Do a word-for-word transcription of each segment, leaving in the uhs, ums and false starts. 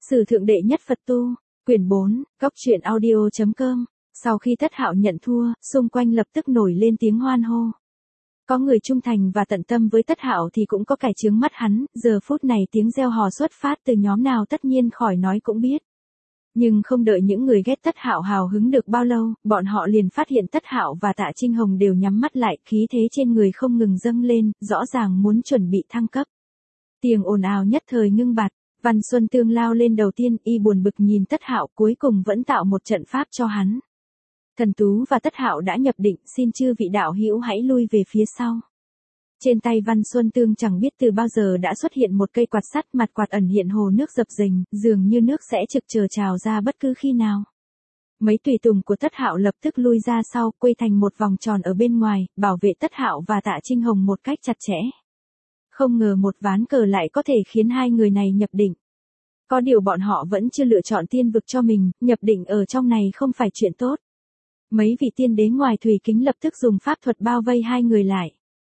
Sử thượng đệ nhất Phật tu, quyển bốn, góc truyện audio chấm com. Sau khi Tất Hạo nhận thua, xung quanh lập tức nổi lên tiếng hoan hô. Có người trung thành và tận tâm với Tất Hạo thì cũng có kẻ chướng mắt hắn, giờ phút này tiếng reo hò xuất phát từ nhóm nào tất nhiên khỏi nói cũng biết. Nhưng không đợi những người ghét Tất Hạo hào hứng được bao lâu, bọn họ liền phát hiện Tất Hạo và Tạ Trinh Hồng đều nhắm mắt lại, khí thế trên người không ngừng dâng lên, rõ ràng muốn chuẩn bị thăng cấp. Tiếng ồn ào nhất thời ngưng bặt, Văn Xuân Tương lao lên đầu tiên, y buồn bực nhìn Tất Hạo, cuối cùng vẫn tạo một trận pháp cho hắn. Thần Tú và Tất Hạo đã nhập định, xin chư vị đạo hữu hãy lui về phía sau. Trên tay Văn Xuân Tương chẳng biết từ bao giờ đã xuất hiện một cây quạt sắt, mặt quạt ẩn hiện hồ nước dập dềnh, dường như nước sẽ trực chờ trào ra bất cứ khi nào. Mấy tùy tùng của Tất Hạo lập tức lui ra sau, quây thành một vòng tròn ở bên ngoài, bảo vệ Tất Hạo và Tạ Trinh Hồng một cách chặt chẽ. Không ngờ một ván cờ lại có thể khiến hai người này nhập định. Có điều bọn họ vẫn chưa lựa chọn tiên vực cho mình, nhập định ở trong này không phải chuyện tốt. Mấy vị tiên đế ngoài thủy kính lập tức dùng pháp thuật bao vây hai người lại.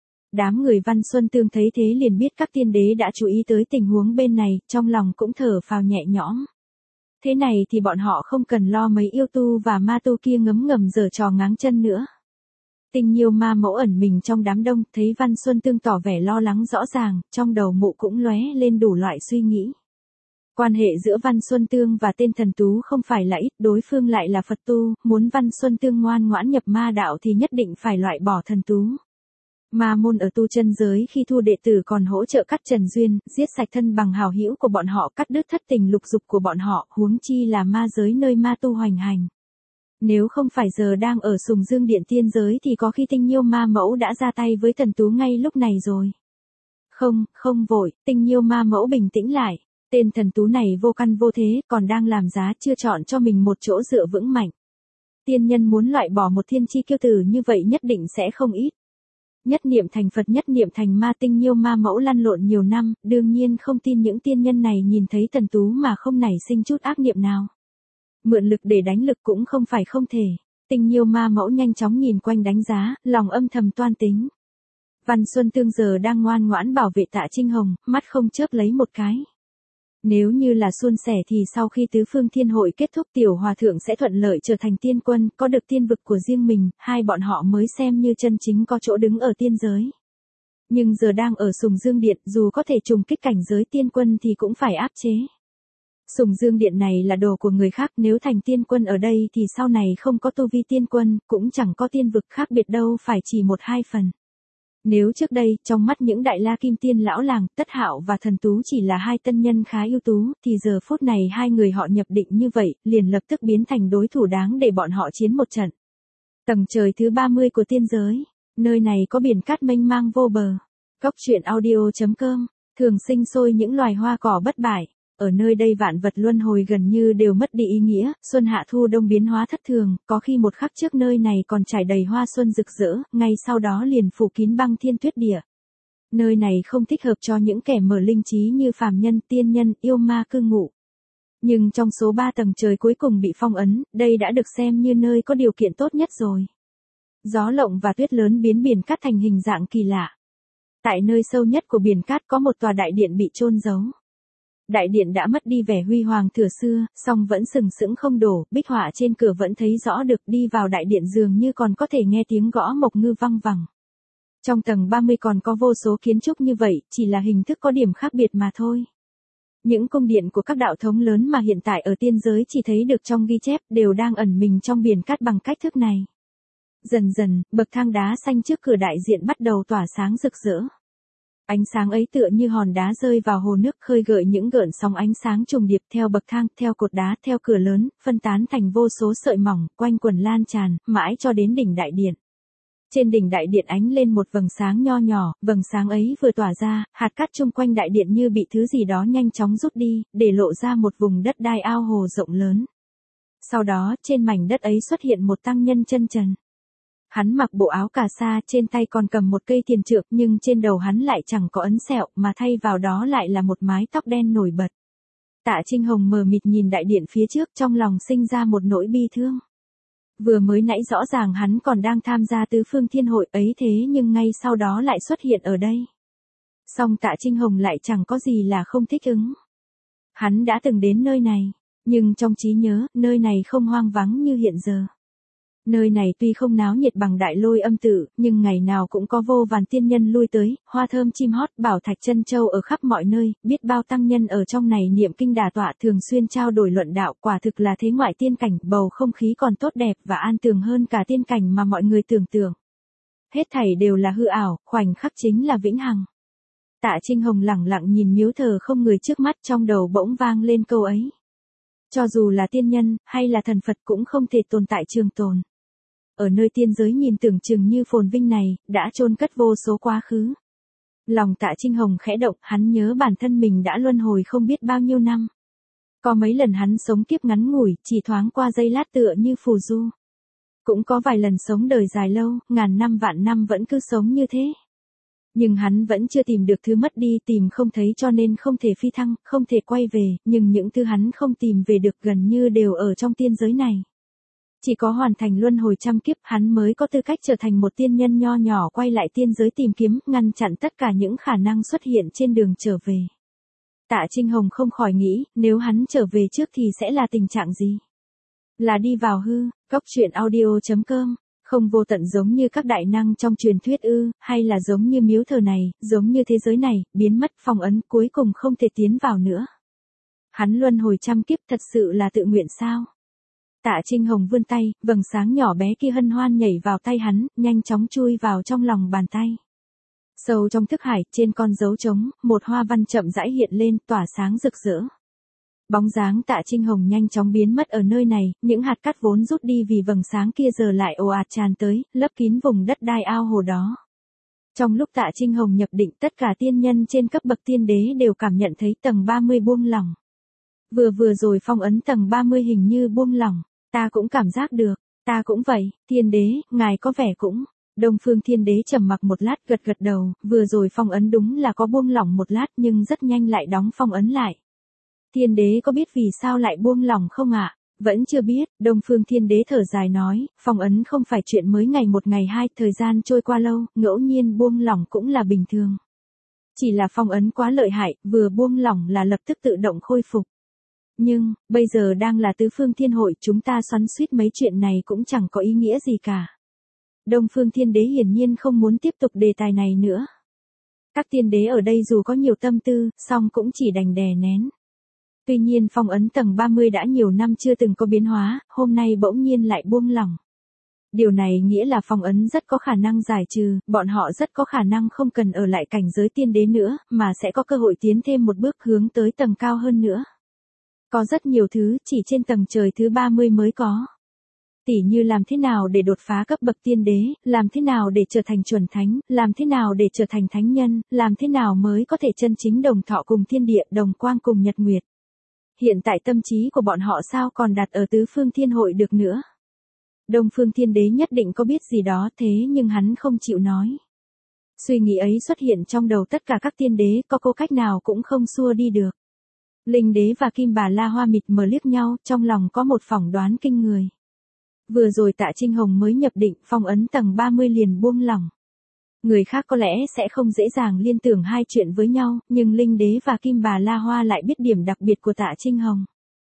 Đám người Văn Xuân Tương thấy thế liền biết các tiên đế đã chú ý tới tình huống bên này, trong lòng cũng thở phào nhẹ nhõm. Thế này thì bọn họ không cần lo mấy yêu tu và ma tu kia ngấm ngầm giở trò ngáng chân nữa. Tình Nhiêu ma mẫu ẩn mình trong đám đông, thấy Văn Xuân Tương tỏ vẻ lo lắng rõ ràng, trong đầu mụ cũng lóe lên đủ loại suy nghĩ. Quan hệ giữa Văn Xuân Tương và tên Thần Tú không phải là ít, đối phương lại là Phật tu, muốn Văn Xuân Tương ngoan ngoãn nhập ma đạo thì nhất định phải loại bỏ Thần Tú. Ma môn ở tu chân giới khi thu đệ tử còn hỗ trợ cắt trần duyên, giết sạch thân bằng hào hữu của bọn họ, cắt đứt thất tình lục dục của bọn họ, huống chi là ma giới nơi ma tu hoành hành. Nếu không phải giờ đang ở Sùng Dương Điện tiên giới thì có khi Tinh Nhiêu ma mẫu đã ra tay với Thần Tú ngay lúc này rồi. Không, không vội, Tinh Nhiêu ma mẫu bình tĩnh lại. Tên Thần Tú này vô căn vô thế, còn đang làm giá chưa chọn cho mình một chỗ dựa vững mạnh. Tiên nhân muốn loại bỏ một thiên chi kiêu tử như vậy nhất định sẽ không ít. Nhất niệm thành Phật nhất niệm thành ma, Tinh Nhiêu ma mẫu lăn lộn nhiều năm, đương nhiên không tin những tiên nhân này nhìn thấy Thần Tú mà không nảy sinh chút ác niệm nào. Mượn lực để đánh lực cũng không phải không thể. Tinh Nhiêu ma mẫu nhanh chóng nhìn quanh đánh giá, lòng âm thầm toan tính. Văn Xuân Tương giờ đang ngoan ngoãn bảo vệ Tạ Trinh Hồng, mắt không chớp lấy một cái. Nếu như là suôn sẻ thì sau khi tứ phương thiên hội kết thúc tiểu hòa thượng sẽ thuận lợi trở thành tiên quân, có được tiên vực của riêng mình, hai bọn họ mới xem như chân chính có chỗ đứng ở tiên giới. Nhưng giờ đang ở Sùng Dương Điện, dù có thể trùng kích cảnh giới tiên quân thì cũng phải áp chế. Sùng Dương Điện này là đồ của người khác, nếu thành tiên quân ở đây thì sau này không có tu vi tiên quân, cũng chẳng có tiên vực khác biệt đâu, phải chỉ một hai phần. Nếu trước đây, trong mắt những đại la kim tiên lão làng, Tất Hạo và Thần Tú chỉ là hai tân nhân khá ưu tú, thì giờ phút này hai người họ nhập định như vậy, liền lập tức biến thành đối thủ đáng để bọn họ chiến một trận. Tầng trời thứ ba mươi của tiên giới, nơi này có biển cát mênh mang vô bờ. Góc truyện audio chấm com, thường sinh sôi những loài hoa cỏ bất bại. Ở nơi đây vạn vật luân hồi gần như đều mất đi ý nghĩa, xuân hạ thu đông biến hóa thất thường, có khi một khắc trước nơi này còn trải đầy hoa xuân rực rỡ, ngay sau đó liền phủ kín băng thiên tuyết địa. Nơi này không thích hợp cho những kẻ mở linh trí như phàm nhân, tiên nhân, yêu ma cư ngụ. Nhưng trong số ba tầng trời cuối cùng bị phong ấn, đây đã được xem như nơi có điều kiện tốt nhất rồi. Gió lộng và tuyết lớn biến biển cát thành hình dạng kỳ lạ. Tại nơi sâu nhất của biển cát có một tòa đại điện bị chôn giấu. Đại điện đã mất đi vẻ huy hoàng thừa xưa, song vẫn sừng sững không đổ, bích họa trên cửa vẫn thấy rõ được, đi vào đại điện dường như còn có thể nghe tiếng gõ mộc ngư văng vẳng. Trong tầng ba mươi còn có vô số kiến trúc như vậy, chỉ là hình thức có điểm khác biệt mà thôi. Những cung điện của các đạo thống lớn mà hiện tại ở tiên giới chỉ thấy được trong ghi chép đều đang ẩn mình trong biển cát bằng cách thức này. Dần dần, bậc thang đá xanh trước cửa đại diện bắt đầu tỏa sáng rực rỡ. Ánh sáng ấy tựa như hòn đá rơi vào hồ nước, khơi gợi những gợn sóng ánh sáng trùng điệp theo bậc thang, theo cột đá, theo cửa lớn, phân tán thành vô số sợi mỏng, quanh quần lan tràn, mãi cho đến đỉnh đại điện. Trên đỉnh đại điện ánh lên một vầng sáng nho nhỏ, vầng sáng ấy vừa tỏa ra, hạt cát chung quanh đại điện như bị thứ gì đó nhanh chóng rút đi, để lộ ra một vùng đất đai ao hồ rộng lớn. Sau đó, trên mảnh đất ấy xuất hiện một tăng nhân chân trần. Hắn mặc bộ áo cà sa, trên tay còn cầm một cây thiền trượng, nhưng trên đầu hắn lại chẳng có ấn sẹo, mà thay vào đó lại là một mái tóc đen nổi bật. Tạ Trinh Hồng mờ mịt nhìn đại điện phía trước, trong lòng sinh ra một nỗi bi thương. Vừa mới nãy rõ ràng hắn còn đang tham gia tứ phương thiên hội ấy, thế nhưng ngay sau đó lại xuất hiện ở đây. Song Tạ Trinh Hồng lại chẳng có gì là không thích ứng. Hắn đã từng đến nơi này, nhưng trong trí nhớ, nơi này không hoang vắng như hiện giờ. Nơi này tuy không náo nhiệt bằng Đại Lôi Âm Tự, nhưng ngày nào cũng có vô vàn tiên nhân lui tới, hoa thơm chim hót, bảo thạch chân châu ở khắp mọi nơi, biết bao tăng nhân ở trong này niệm kinh đà tọa, thường xuyên trao đổi luận đạo, quả thực là thế ngoại tiên cảnh, bầu không khí còn tốt đẹp và an tường hơn cả tiên cảnh mà mọi người tưởng tượng. Hết thảy đều là hư ảo, khoảnh khắc chính là vĩnh hằng. Tạ Trinh Hồng lẳng lặng nhìn miếu thờ không người trước mắt, trong đầu bỗng vang lên câu ấy. Cho dù là tiên nhân, hay là thần Phật cũng không thể tồn tại trường tồn. Ở nơi tiên giới nhìn tưởng chừng như phồn vinh này, đã chôn cất vô số quá khứ. Lòng Tạ Trinh Hồng khẽ động, hắn nhớ bản thân mình đã luân hồi không biết bao nhiêu năm. Có mấy lần hắn sống kiếp ngắn ngủi, chỉ thoáng qua giây lát tựa như phù du. Cũng có vài lần sống đời dài lâu, ngàn năm vạn năm vẫn cứ sống như thế. Nhưng hắn vẫn chưa tìm được thứ mất đi, tìm không thấy cho nên không thể phi thăng, không thể quay về, nhưng những thứ hắn không tìm về được gần như đều ở trong tiên giới này. Chỉ có hoàn thành luân hồi trăm kiếp hắn mới có tư cách trở thành một tiên nhân nho nhỏ quay lại tiên giới tìm kiếm, ngăn chặn tất cả những khả năng xuất hiện trên đường trở về. Tạ Trinh Hồng không khỏi nghĩ, nếu hắn trở về trước thì sẽ là tình trạng gì? Là đi vào hư, góc truyện audio chấm com, không vô tận giống như các đại năng trong truyền thuyết ư, hay là giống như miếu thờ này, giống như thế giới này, biến mất phong ấn cuối cùng không thể tiến vào nữa. Hắn luân hồi trăm kiếp thật sự là tự nguyện sao? Tạ Trinh Hồng vươn tay, vầng sáng nhỏ bé kia hân hoan nhảy vào tay hắn, nhanh chóng chui vào trong lòng bàn tay. Sâu trong thức hải, trên con dấu trống, một hoa văn chậm rãi hiện lên, tỏa sáng rực rỡ. Bóng dáng Tạ Trinh Hồng nhanh chóng biến mất ở nơi này, những hạt cát vốn rút đi vì vầng sáng kia giờ lại ồ ạt tràn tới, lấp kín vùng đất đai ao hồ đó. Trong lúc Tạ Trinh Hồng nhập định, tất cả tiên nhân trên cấp bậc tiên đế đều cảm nhận thấy tầng ba mươi buông lỏng. Vừa vừa rồi phong ấn tầng ba mươi hình như buông lỏng, ta cũng cảm giác được, ta cũng vậy, tiên đế, ngài có vẻ cũng. Đông Phương Thiên Đế trầm mặc một lát gật gật đầu, vừa rồi phong ấn đúng là có buông lỏng một lát nhưng rất nhanh lại đóng phong ấn lại. Thiên Đế có biết vì sao lại buông lỏng không ạ? À? Vẫn chưa biết, Đông Phương Thiên Đế thở dài nói, phong ấn không phải chuyện mới ngày một ngày hai, thời gian trôi qua lâu, ngẫu nhiên buông lỏng cũng là bình thường. Chỉ là phong ấn quá lợi hại, vừa buông lỏng là lập tức tự động khôi phục. Nhưng, bây giờ đang là tứ phương thiên hội, chúng ta xoắn xuýt mấy chuyện này cũng chẳng có ý nghĩa gì cả. Đông Phương Thiên Đế hiển nhiên không muốn tiếp tục đề tài này nữa. Các tiên đế ở đây dù có nhiều tâm tư, song cũng chỉ đành đè nén. Tuy nhiên phong ấn tầng ba mươi đã nhiều năm chưa từng có biến hóa, hôm nay bỗng nhiên lại buông lỏng. Điều này nghĩa là phong ấn rất có khả năng giải trừ, bọn họ rất có khả năng không cần ở lại cảnh giới tiên đế nữa, mà sẽ có cơ hội tiến thêm một bước hướng tới tầng cao hơn nữa. Có rất nhiều thứ chỉ trên tầng trời thứ ba mươi mới có. Tỉ như làm thế nào để đột phá cấp bậc tiên đế, làm thế nào để trở thành chuẩn thánh, làm thế nào để trở thành thánh nhân, làm thế nào mới có thể chân chính đồng thọ cùng thiên địa, đồng quang cùng nhật nguyệt. Hiện tại tâm trí của bọn họ sao còn đặt ở tứ phương thiên hội được nữa. Đông Phương Thiên Đế nhất định có biết gì đó thế nhưng hắn không chịu nói. Suy nghĩ ấy xuất hiện trong đầu tất cả các tiên đế, có cố cách nào cũng không xua đi được. Linh Đế và Kim Bà La Hoa mịt mờ liếc nhau, trong lòng có một phỏng đoán kinh người. Vừa rồi Tạ Trinh Hồng mới nhập định, phong ấn tầng ba mươi liền buông lỏng. Người khác có lẽ sẽ không dễ dàng liên tưởng hai chuyện với nhau, nhưng Linh Đế và Kim Bà La Hoa lại biết điểm đặc biệt của Tạ Trinh Hồng.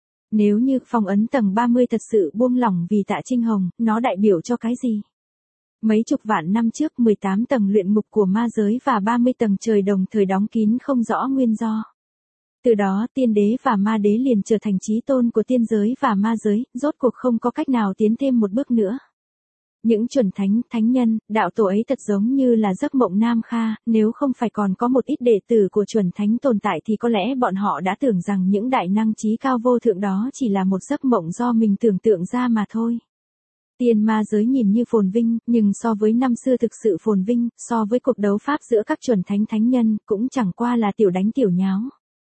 Nếu như phong ấn tầng ba mươi thật sự buông lỏng vì Tạ Trinh Hồng, nó đại biểu cho cái gì? Mấy chục vạn năm trước mười tám tầng luyện ngục của ma giới và ba mươi tầng trời đồng thời đóng kín không rõ nguyên do. Từ đó tiên đế và ma đế liền trở thành chí tôn của tiên giới và ma giới, rốt cuộc không có cách nào tiến thêm một bước nữa. Những chuẩn thánh, thánh nhân, đạo tổ ấy thật giống như là giấc mộng Nam Kha, nếu không phải còn có một ít đệ tử của chuẩn thánh tồn tại thì có lẽ bọn họ đã tưởng rằng những đại năng trí cao vô thượng đó chỉ là một giấc mộng do mình tưởng tượng ra mà thôi. Tiên ma giới nhìn như phồn vinh, nhưng so với năm xưa thực sự phồn vinh, so với cuộc đấu pháp giữa các chuẩn thánh thánh nhân, cũng chẳng qua là tiểu đánh tiểu nháo.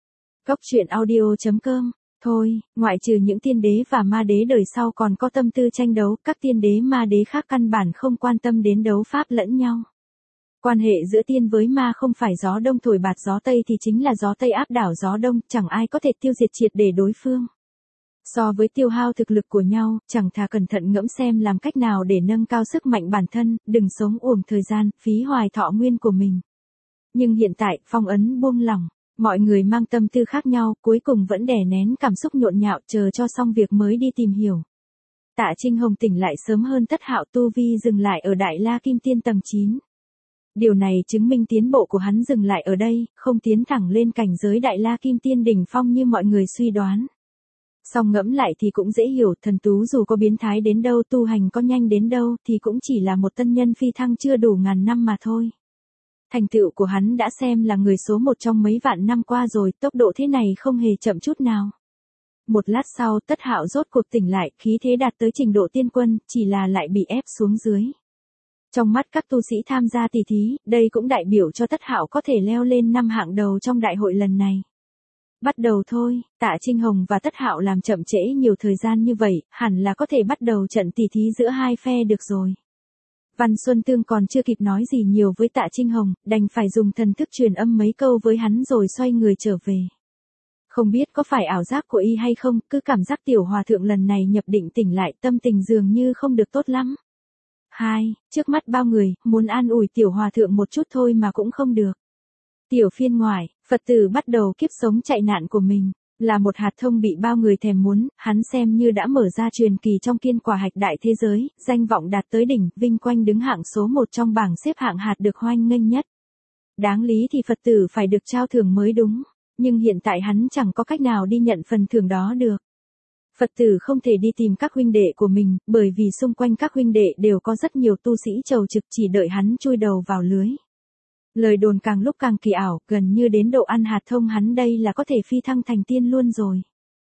Góc truyện audio chấm com. Thôi, ngoại trừ những tiên đế và ma đế đời sau còn có tâm tư tranh đấu, các tiên đế ma đế khác căn bản không quan tâm đến đấu pháp lẫn nhau. Quan hệ giữa tiên với ma không phải gió đông thổi bạt gió tây thì chính là gió tây áp đảo gió đông, chẳng ai có thể tiêu diệt triệt để đối phương. So với tiêu hao thực lực của nhau, chẳng thà cẩn thận ngẫm xem làm cách nào để nâng cao sức mạnh bản thân, đừng sống uổng thời gian, phí hoài thọ nguyên của mình. Nhưng hiện tại, phong ấn buông lỏng. Mọi người mang tâm tư khác nhau, cuối cùng vẫn đè nén cảm xúc nhộn nhạo chờ cho xong việc mới đi tìm hiểu. Tạ Trinh Hồng tỉnh lại sớm hơn Tất Hạo, tu vi dừng lại ở Đại La Kim Tiên tầng chín. Điều này chứng minh tiến bộ của hắn dừng lại ở đây, không tiến thẳng lên cảnh giới Đại La Kim Tiên đỉnh phong như mọi người suy đoán. Song ngẫm lại thì cũng dễ hiểu, thần tú dù có biến thái đến đâu, tu hành có nhanh đến đâu thì cũng chỉ là một tân nhân phi thăng chưa đủ ngàn năm mà thôi. Thành tựu của hắn đã xem là người số một trong mấy vạn năm qua rồi, tốc độ thế này không hề chậm chút nào. Một lát sau, Tất Hạo rốt cuộc tỉnh lại, khí thế đạt tới trình độ tiên quân, chỉ là lại bị ép xuống dưới. Trong mắt các tu sĩ tham gia tỷ thí, đây cũng đại biểu cho Tất Hạo có thể leo lên năm hạng đầu trong đại hội lần này. Bắt đầu thôi, Tạ Trinh Hồng và Tất Hạo làm chậm trễ nhiều thời gian như vậy, hẳn là có thể bắt đầu trận tỷ thí giữa hai phe được rồi. Văn Xuân Tương còn chưa kịp nói gì nhiều với Tạ Trinh Hồng, đành phải dùng thần thức truyền âm mấy câu với hắn rồi xoay người trở về. Không biết có phải ảo giác của y hay không, cứ cảm giác tiểu hòa thượng lần này nhập định tỉnh lại, tâm tình dường như không được tốt lắm. Hai, trước mắt bao người, muốn an ủi tiểu hòa thượng một chút thôi mà cũng không được. Tiểu phiên ngoại, Phật tử bắt đầu kiếp sống chạy nạn của mình, là một hạt thông bị bao người thèm muốn, hắn xem như đã mở ra truyền kỳ trong kiên quả hạch đại thế giới, danh vọng đạt tới đỉnh, vinh quanh đứng hạng số một trong bảng xếp hạng hạt được hoan nghênh nhất. Đáng lý thì Phật tử phải được trao thưởng mới đúng, nhưng hiện tại hắn chẳng có cách nào đi nhận phần thưởng đó được. Phật tử không thể đi tìm các huynh đệ của mình, bởi vì xung quanh các huynh đệ đều có rất nhiều tu sĩ chầu trực chỉ đợi hắn chui đầu vào lưới. Lời đồn càng lúc càng kỳ ảo, gần như đến độ ăn hạt thông hắn đây là có thể phi thăng thành tiên luôn rồi.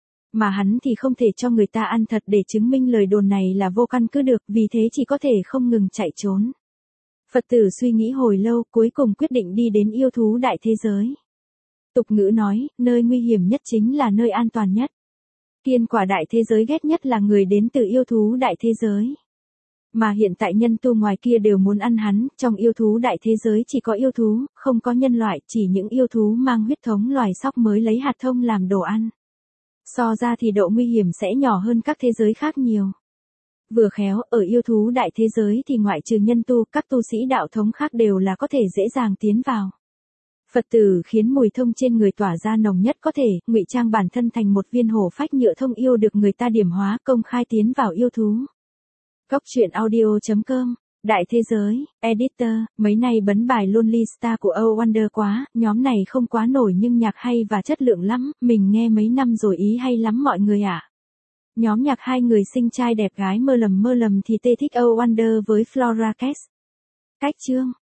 Mà hắn thì không thể cho người ta ăn thật để chứng minh lời đồn này là vô căn cứ được, vì thế chỉ có thể không ngừng chạy trốn. Phật tử suy nghĩ hồi lâu, cuối cùng quyết định đi đến yêu thú đại thế giới. Tục ngữ nói, nơi nguy hiểm nhất chính là nơi an toàn nhất. Kiên quả đại thế giới ghét nhất là người đến từ yêu thú đại thế giới. Mà hiện tại nhân tu ngoài kia đều muốn ăn hắn, trong yêu thú đại thế giới chỉ có yêu thú, không có nhân loại, chỉ những yêu thú mang huyết thống loài sóc mới lấy hạt thông làm đồ ăn. So ra thì độ nguy hiểm sẽ nhỏ hơn các thế giới khác nhiều. Vừa khéo, ở yêu thú đại thế giới thì ngoại trừ nhân tu, các tu sĩ đạo thống khác đều là có thể dễ dàng tiến vào. Phật tử khiến mùi thông trên người tỏa ra nồng nhất có thể, ngụy trang bản thân thành một viên hổ phách nhựa thông yêu được người ta điểm hóa, công khai tiến vào yêu thú. Góc truyện audio chấm com, Đại thế giới, editor, mấy nay bấn bài Lonely Star của Oh Wonder quá, nhóm này không quá nổi nhưng nhạc hay và chất lượng lắm, mình nghe mấy năm rồi ý hay lắm mọi người ạ. À. Nhóm nhạc hai người xinh trai đẹp gái mơ lầm mơ lầm thì tê thích Oh Wonder với Flora Cass. Cách chương